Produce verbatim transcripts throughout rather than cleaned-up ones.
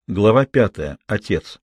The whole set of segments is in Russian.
Глава пятая. Отец.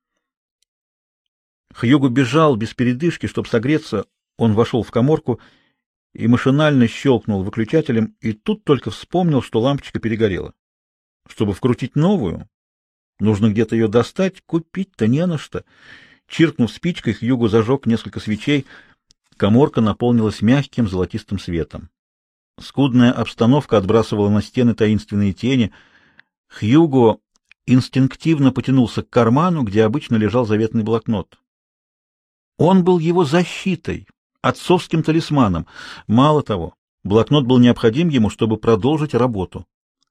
Хьюго бежал без передышки, чтобы согреться. Он вошел в каморку и машинально щелкнул выключателем, и тут только вспомнил, что лампочка перегорела. Чтобы вкрутить новую, нужно где-то ее достать, купить-то не на что. Чиркнув спичкой, Хьюго зажег несколько свечей. Каморка наполнилась мягким золотистым светом. Скудная обстановка отбрасывала на стены таинственные тени. Хьюго инстинктивно потянулся к карману, где обычно лежал заветный блокнот. Он был его защитой, отцовским талисманом. Мало того, блокнот был необходим ему, чтобы продолжить работу.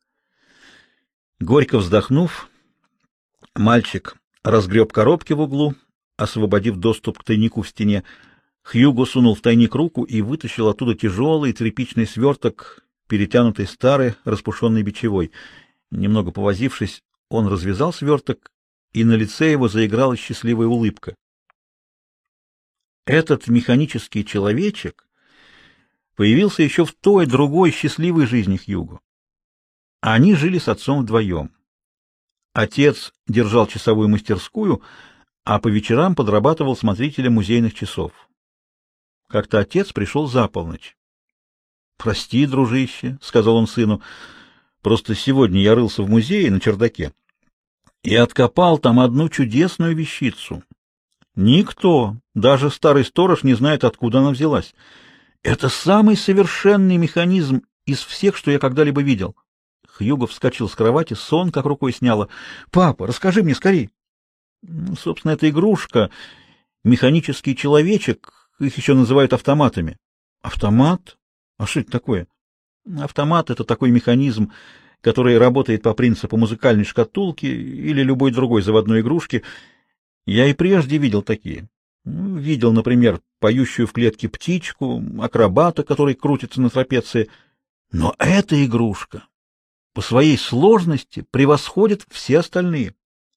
Горько вздохнув, мальчик разгреб коробки в углу, освободив доступ к тайнику в стене. Хьюго сунул в тайник руку и вытащил оттуда тяжелый тряпичный сверток, перетянутый старой распушенной бичевой. Немного повозившись, он развязал сверток, и на лице его заиграла счастливая улыбка. Этот механический человечек появился еще в той другой счастливой жизни Хьюго. Они жили с отцом вдвоем. Отец держал часовую мастерскую, а по вечерам подрабатывал смотрителем музейных часов. Как-то отец пришел за полночь. — Прости, дружище, — сказал он сыну, — просто сегодня я рылся в музее на чердаке и откопал там одну чудесную вещицу. Никто, даже старый сторож, не знает, откуда она взялась. Это самый совершенный механизм из всех, что я когда-либо видел. Хьюго вскочил с кровати, сон как рукой сняло. — Папа, расскажи мне скорей. Ну, собственно, это игрушка, механический человечек, их еще называют автоматами. Автомат? А что это такое? Автомат — это такой механизм, который работает по принципу музыкальной шкатулки или любой другой заводной игрушки. Я и прежде видел такие. Видел, например, поющую в клетке птичку, акробата, который крутится на трапеции. Но эта игрушка по своей сложности превосходит все остальные.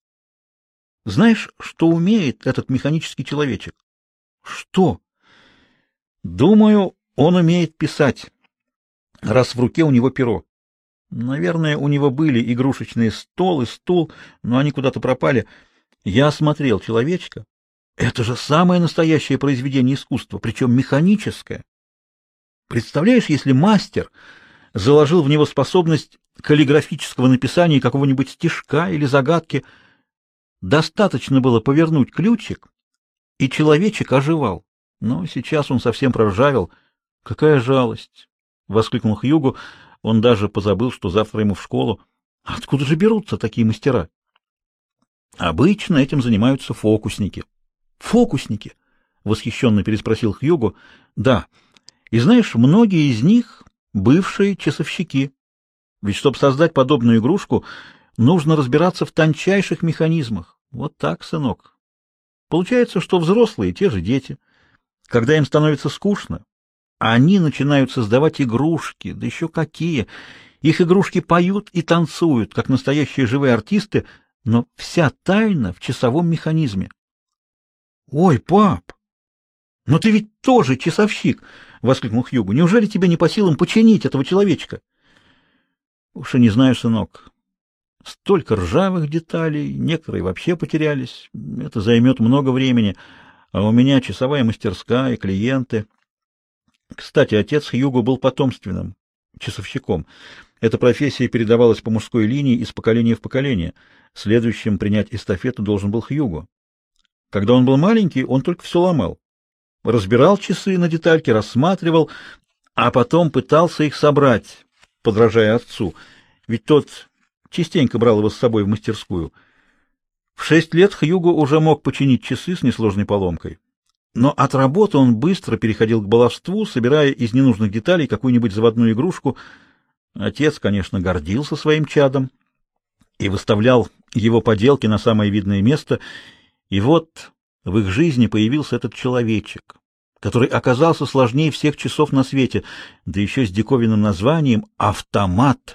Знаешь, что умеет этот механический человечек? Что? Думаю, он умеет писать, раз в руке у него перо. Наверное, у него были игрушечные стол и стул, но они куда-то пропали. Я осмотрел человечка. Это же самое настоящее произведение искусства, причем механическое. Представляешь, если мастер заложил в него способность каллиграфического написания какого-нибудь стишка или загадки, достаточно было повернуть ключик, и человечек оживал. Но сейчас он совсем проржавел. Какая жалость! — воскликнул Хьюго. Он даже позабыл, что завтра ему в школу. Откуда же берутся такие мастера? Обычно этим занимаются фокусники. Фокусники? — восхищенно переспросил Хьюго. Да. И знаешь, многие из них — бывшие часовщики. Ведь чтобы создать подобную игрушку, нужно разбираться в тончайших механизмах. Вот так, сынок. Получается, что взрослые — те же дети. Когда им становится скучно, они начинают создавать игрушки, да еще какие. Их игрушки поют и танцуют, как настоящие живые артисты, но вся тайна в часовом механизме. — Ой, пап, но ты ведь тоже часовщик! — воскликнул Хьюго. — Неужели тебе не по силам починить этого человечка? — Уж и не знаю, сынок. Столько ржавых деталей, некоторые вообще потерялись. Это займет много времени. А у меня часовая мастерская, клиенты. Кстати, отец Хьюго был потомственным часовщиком. Эта профессия передавалась по мужской линии из поколения в поколение. Следующим принять эстафету должен был Хьюго. Когда он был маленький, он только все ломал. Разбирал часы на детальки, рассматривал, а потом пытался их собрать, подражая отцу. Ведь тот частенько брал его с собой в мастерскую. В шесть лет Хьюго уже мог починить часы с несложной поломкой. Но от работы он быстро переходил к баловству, собирая из ненужных деталей какую-нибудь заводную игрушку. Отец, конечно, гордился своим чадом и выставлял его поделки на самое видное место. И вот в их жизни появился этот человечек, который оказался сложнее всех часов на свете, да еще с диковинным названием «Автомат».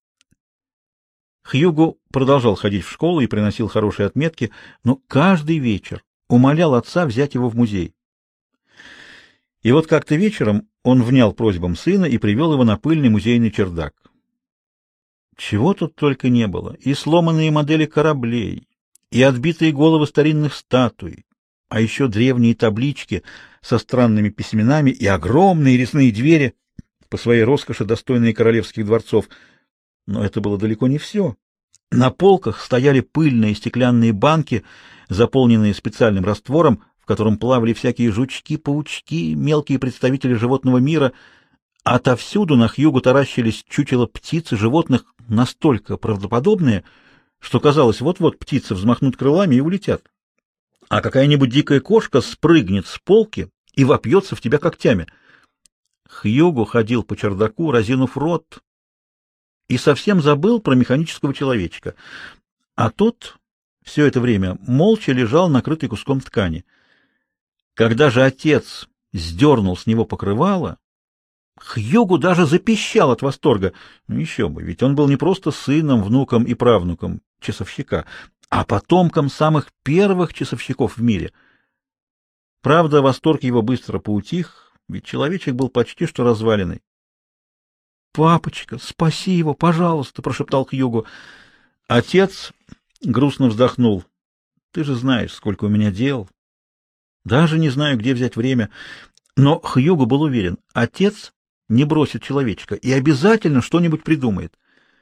Хьюго продолжал ходить в школу и приносил хорошие отметки, но каждый вечер умолял отца взять его в музей. И вот как-то вечером он внял просьбам сына и привел его на пыльный музейный чердак. Чего тут только не было: и сломанные модели кораблей, и отбитые головы старинных статуй, а еще древние таблички со странными письменами и огромные резные двери, по своей роскоши достойные королевских дворцов. Но это было далеко не все. На полках стояли пыльные стеклянные банки, заполненные специальным раствором, в котором плавали всякие жучки, паучки, мелкие представители животного мира. Отовсюду на Хьюго таращились чучела птиц и животных, настолько правдоподобные, что казалось, вот-вот птицы взмахнут крылами и улетят, а какая-нибудь дикая кошка спрыгнет с полки и вопьется в тебя когтями. Хьюго ходил по чердаку, разинув рот, и совсем забыл про механического человечка, а тот все это время молча лежал, накрытый куском ткани. Когда же отец сдернул с него покрывало, Хьюго даже запищал от восторга. Ну, еще бы, ведь он был не просто сыном, внуком и правнуком часовщика, а потомком самых первых часовщиков в мире. Правда, восторг его быстро поутих, ведь человечек был почти что разваленный. «Папочка, спаси его, пожалуйста!» — прошептал Хьюго. Отец грустно вздохнул. «Ты же знаешь, сколько у меня дел. Даже не знаю, где взять время». Но Хьюго был уверен, отец не бросит человечка и обязательно что-нибудь придумает.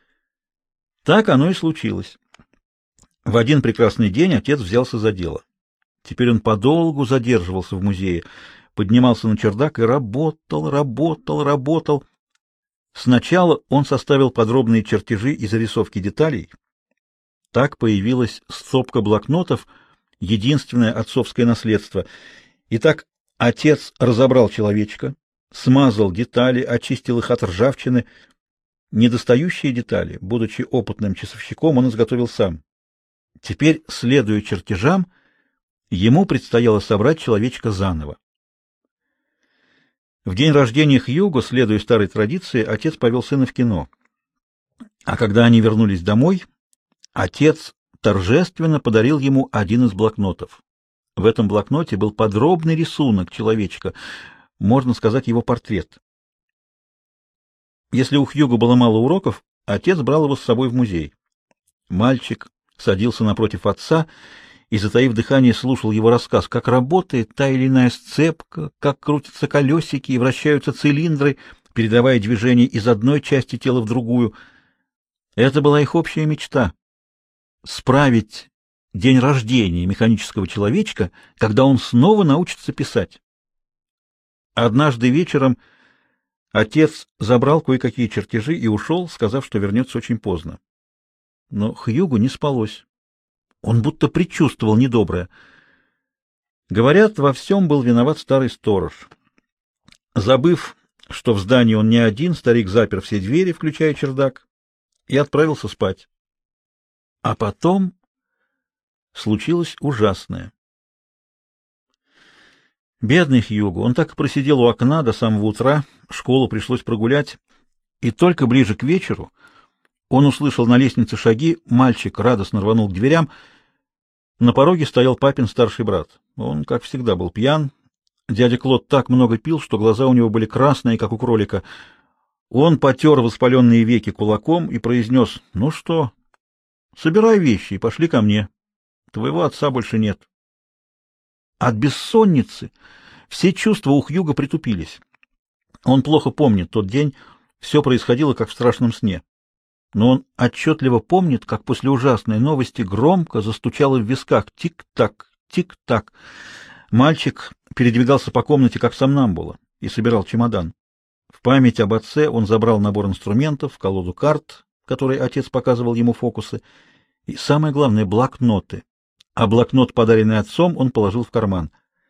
Так оно и случилось. В один прекрасный день отец взялся за дело. Теперь он подолгу задерживался в музее, поднимался на чердак и работал, работал, работал. Сначала он составил подробные чертежи и зарисовки деталей. Так появилась стопка блокнотов, единственное отцовское наследство. Итак, отец разобрал человечка, смазал детали, очистил их от ржавчины. Недостающие детали, будучи опытным часовщиком, он изготовил сам. Теперь, следуя чертежам, ему предстояло собрать человечка заново. В день рождения Хьюго, следуя старой традиции, отец повел сына в кино. А когда они вернулись домой, отец торжественно подарил ему один из блокнотов. В этом блокноте был подробный рисунок человечка, можно сказать, его портрет. Если у Хьюго было мало уроков, отец брал его с собой в музей. Мальчик садился напротив отца и, затаив дыхание, слушал его рассказ, как работает та или иная сцепка, как крутятся колесики и вращаются цилиндры, передавая движение из одной части тела в другую. Это была их общая мечта — справить день рождения механического человечка, когда он снова научится писать. Однажды вечером отец забрал кое-какие чертежи и ушел, сказав, что вернется очень поздно. Но Хьюго не спалось. Он будто предчувствовал недоброе. Говорят, во всем был виноват старый сторож. Забыв, что в здании он не один, старик запер все двери, включая чердак, и отправился спать. А потом случилось ужасное. Бедный Хьюго, он так и просидел у окна до самого утра, школу пришлось прогулять, и только ближе к вечеру он услышал на лестнице шаги, мальчик радостно рванул к дверям. На пороге стоял папин старший брат. Он, как всегда, был пьян. Дядя Клод так много пил, что глаза у него были красные, как у кролика. Он потер воспаленные веки кулаком и произнес: «Ну что, собирай вещи и пошли ко мне. Твоего отца больше нет». От бессонницы все чувства у Хьюго притупились. Он плохо помнит тот день, все происходило как в страшном сне. Но он отчетливо помнит, как после ужасной новости громко застучало в висках: тик-так, тик-так. Мальчик передвигался по комнате как сомнамбула и собирал чемодан. В память об отце он забрал набор инструментов, колоду карт, которой отец показывал ему фокусы, и, самое главное, блокноты. А блокнот, подаренный отцом, он положил в карман.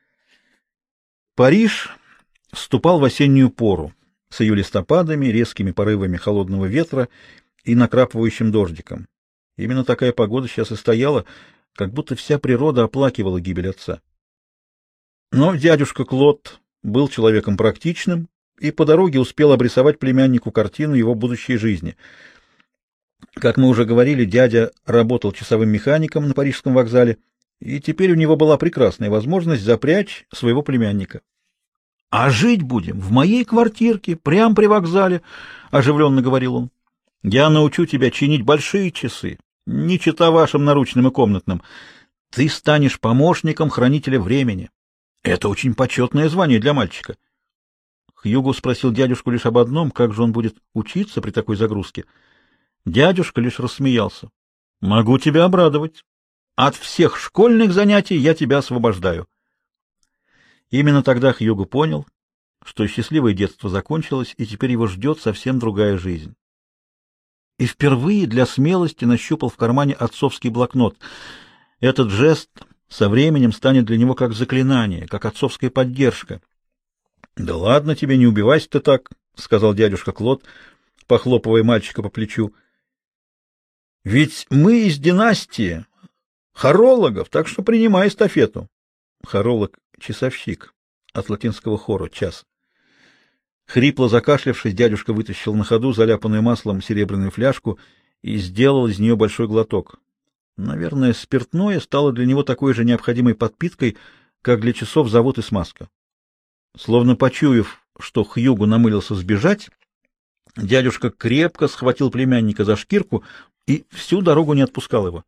Париж вступал в осеннюю пору с ее листопадами, резкими порывами холодного ветра и накрапывающим дождиком. Именно такая погода сейчас и стояла, как будто вся природа оплакивала гибель отца. Но дядюшка Клод был человеком практичным и по дороге успел обрисовать племяннику картину его будущей жизни. Как мы уже говорили, дядя работал часовым механиком на парижском вокзале, и теперь у него была прекрасная возможность запрячь своего племянника. «А жить будем в моей квартирке, прямо при вокзале», — оживленно говорил он. Я научу тебя чинить большие часы, не чета вашим наручным и комнатным. Ты станешь помощником хранителя времени. Это очень почетное звание для мальчика. Хьюго спросил дядюшку лишь об одном: как же он будет учиться при такой загрузке? Дядюшка лишь рассмеялся. Могу тебя обрадовать. От всех школьных занятий я тебя освобождаю. Именно тогда Хьюго понял, что счастливое детство закончилось, и теперь его ждет совсем другая жизнь. И впервые для смелости нащупал в кармане отцовский блокнот. Этот жест со временем станет для него как заклинание, как отцовская поддержка. — Да ладно тебе, не убивайся ты так, — сказал дядюшка Клод, похлопывая мальчика по плечу. — Ведь мы из династии хорологов, так что принимай эстафету. Хоролог — часовщик, от латинского хоро — час. Хрипло закашлявшись, дядюшка вытащил на ходу заляпанную маслом серебряную фляжку и сделал из нее большой глоток. Наверное, спиртное стало для него такой же необходимой подпиткой, как для часов завод и смазка. Словно почуяв, что Хьюго намылился сбежать, дядюшка крепко схватил племянника за шкирку и всю дорогу не отпускал его.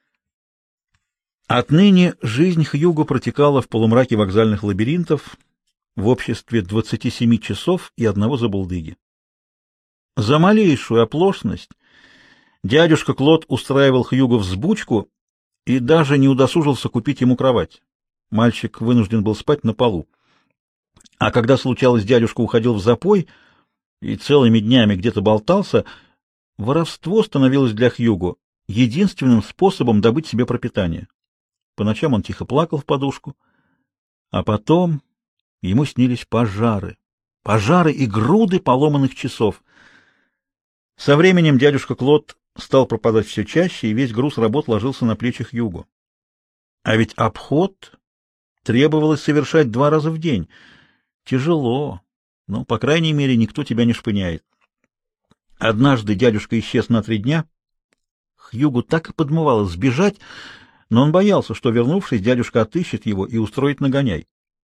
Отныне жизнь Хьюго протекала в полумраке вокзальных лабиринтов, в обществе двадцати семи часов и одного забулдыги. За малейшую оплошность дядюшка Клод устраивал Хьюго взбучку и даже не удосужился купить ему кровать. Мальчик вынужден был спать на полу. А когда случалось, дядюшка уходил в запой и целыми днями где-то болтался, воровство становилось для Хьюго единственным способом добыть себе пропитание. По ночам он тихо плакал в подушку, а потом ему снились пожары, пожары и груды поломанных часов. Со временем дядюшка Клод стал пропадать все чаще, и весь груз работ ложился на плечи Хьюго. А ведь обход требовалось совершать два раза в день. Тяжело, но, по крайней мере, никто тебя не шпыняет. Однажды дядюшка исчез на три дня. Хьюго так и подмывало сбежать, но он боялся, что, вернувшись, дядюшка отыщет его и устроит нагоняй.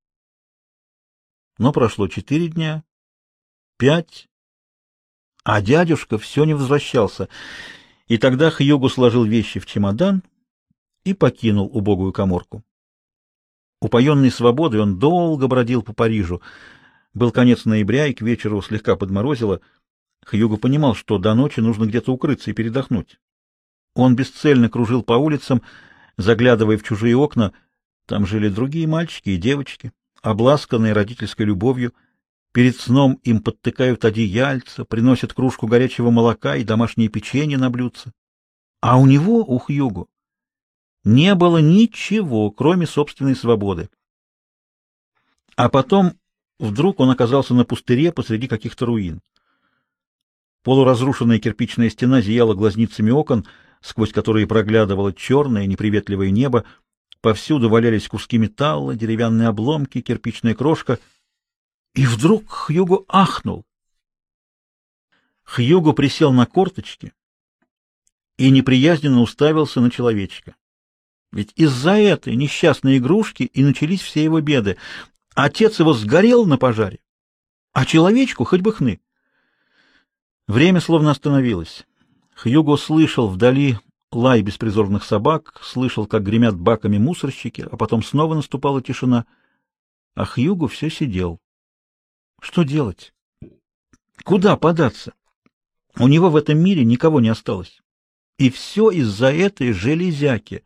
Но прошло четыре дня, пять, а дядюшка все не возвращался, и тогда Хьюго сложил вещи в чемодан и покинул убогую каморку. Упоенный свободой, он долго бродил по Парижу. Был конец ноября, и к вечеру слегка подморозило. Хьюго понимал, что до ночи нужно где-то укрыться и передохнуть. Он бесцельно кружил по улицам, заглядывая в чужие окна. Там жили другие мальчики и девочки, обласканные родительской любовью. Перед сном им подтыкают одеяльца, приносят кружку горячего молока и домашнее печенье на блюдце. А у него, у Хьюго, не было ничего, кроме собственной свободы. А потом вдруг он оказался на пустыре посреди каких-то руин. Полуразрушенная кирпичная стена зияла глазницами окон, сквозь которые проглядывало черное неприветливое небо. Повсюду валялись куски металла, деревянные обломки, кирпичная крошка. И вдруг Хьюго ахнул. Хьюго присел на корточки и неприязненно уставился на человечка. Ведь из-за этой несчастной игрушки и начались все его беды. Отец его сгорел на пожаре, а человечку хоть бы хны. Время словно остановилось. Хьюго слышал вдали лай беспризорных собак, слышал, как гремят баками мусорщики, а потом снова наступала тишина. А Хьюго все сидел. Что делать? Куда податься? У него в этом мире никого не осталось. И все из-за этой железяки.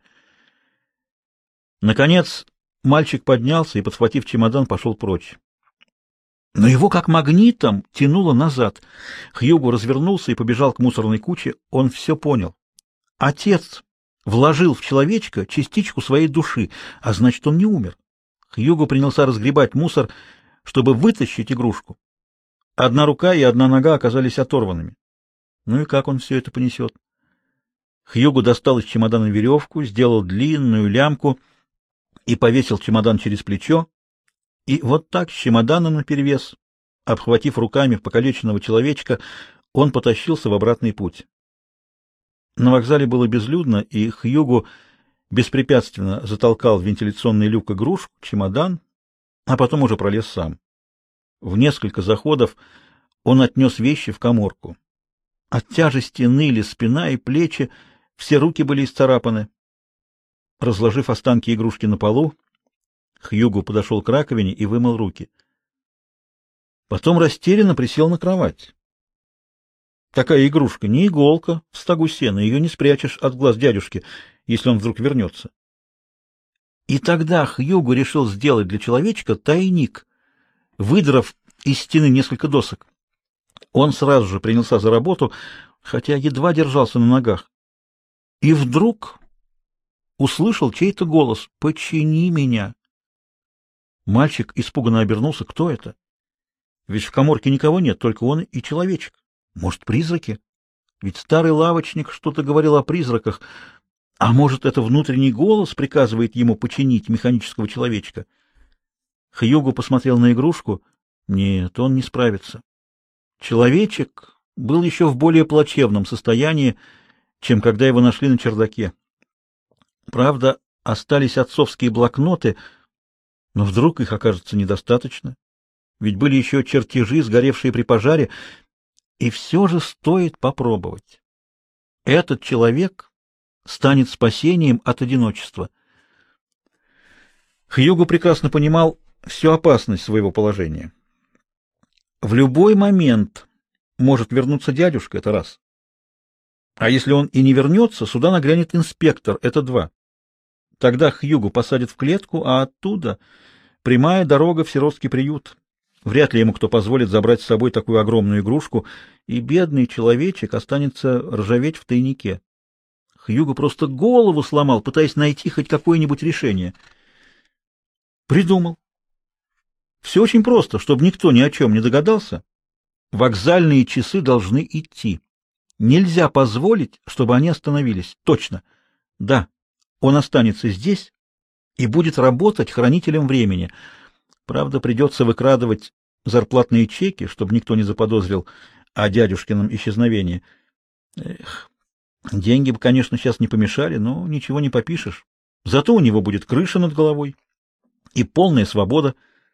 Наконец мальчик поднялся и, подхватив чемодан, пошел прочь. Но его как магнитом тянуло назад. Хьюго развернулся и побежал к мусорной куче. Он все понял. Отец вложил в человечка частичку своей души, а значит, он не умер. Хьюго принялся разгребать мусор, чтобы вытащить игрушку. Одна рука и одна нога оказались оторванными. Ну и как он все это понесет? Хьюго достал из чемодана веревку, сделал длинную лямку и повесил чемодан через плечо, и вот так, с чемоданом наперевес, обхватив руками покалеченного человечка, он потащился в обратный путь. На вокзале было безлюдно, и Хьюго беспрепятственно затолкал в вентиляционный люк игрушку, чемодан, а потом уже пролез сам. В несколько заходов он отнес вещи в каморку. От тяжести ныли спина и плечи, все руки были исцарапаны. Разложив останки игрушки на полу, Хьюго подошел к раковине и вымыл руки. Потом растерянно присел на кровать. Такая игрушка не иголка в стогу сена, ее не спрячешь от глаз дядюшки, если он вдруг вернется. И тогда Хьюго решил сделать для человечка тайник, выдрав из стены несколько досок. Он сразу же принялся за работу, хотя едва держался на ногах. И вдруг услышал чей-то голос: «Почини меня!» Мальчик испуганно обернулся. Кто это? Ведь в каморке никого нет, только он и человечек. Может, призраки? Ведь старый лавочник что-то говорил о призраках. А может, это внутренний голос приказывает ему починить механического человечка? Хьюго посмотрел на игрушку. Нет, он не справится. Человечек был еще в более плачевном состоянии, чем когда его нашли на чердаке. Правда, остались отцовские блокноты, но вдруг их окажется недостаточно. Ведь были еще чертежи, сгоревшие при пожаре, и все же стоит попробовать. Этот человек станет спасением от одиночества. Хьюго прекрасно понимал всю опасность своего положения. В любой момент может вернуться дядюшка, это раз. А если он и не вернется, сюда нагрянет инспектор, это два. Тогда Хьюго посадят в клетку, а оттуда прямая дорога в сиротский приют. Вряд ли ему кто позволит забрать с собой такую огромную игрушку, и бедный человечек останется ржаветь в тайнике. Хьюго просто голову сломал, пытаясь найти хоть какое-нибудь решение. Придумал. Все очень просто, чтобы никто ни о чем не догадался. Вокзальные часы должны идти. Нельзя позволить, чтобы они остановились. Точно. Да, он останется здесь и будет работать хранителем времени. Правда, придется выкрадывать зарплатные чеки, чтобы никто не заподозрил о дядюшкином исчезновении. Эх, деньги бы, конечно, сейчас не помешали, но ничего не попишешь. Зато у него будет крыша над головой и полная свобода.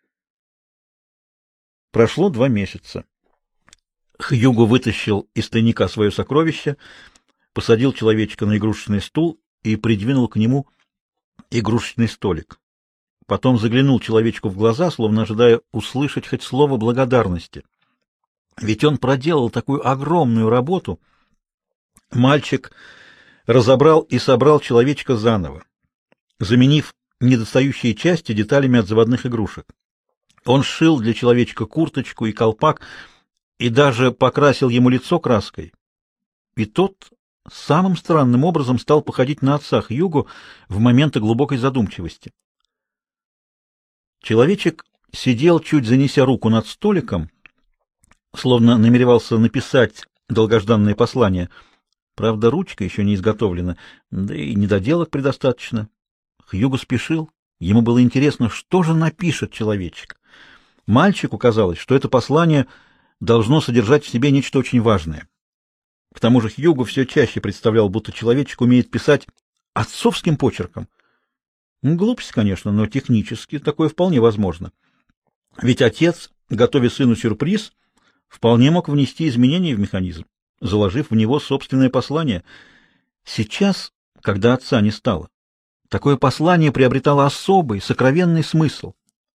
Прошло два месяца. Хьюго вытащил из тайника свое сокровище, посадил человечка на игрушечный стул и придвинул к нему игрушечный столик. Потом заглянул человечку в глаза, словно ожидая услышать хоть слово благодарности. Ведь он проделал такую огромную работу. Мальчик разобрал и собрал человечка заново, заменив недостающие части деталями от заводных игрушек. Он сшил для человечка курточку и колпак и даже покрасил ему лицо краской. И тот самым странным образом стал походить на отца Хьюго в моменты глубокой задумчивости. Человечек сидел, чуть занеся руку над столиком, словно намеревался написать долгожданное послание. Правда, ручка еще не изготовлена, да и недоделок предостаточно. Хьюго спешил. Ему было интересно, что же напишет человечек. Мальчику казалось, что это послание должно содержать в себе нечто очень важное. К тому же Хьюго все чаще представлял, будто человечек умеет писать отцовским почерком. Глупость, конечно, но технически такое вполне возможно. Ведь отец, готовя сыну сюрприз, вполне мог внести изменения в механизм, заложив в него собственное послание. Сейчас, когда отца не стало, такое послание приобретало особый, сокровенный смысл.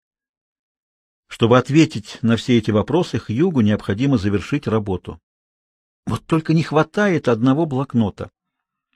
Чтобы ответить на все эти вопросы, Хьюго необходимо завершить работу. Вот только не хватает одного блокнота.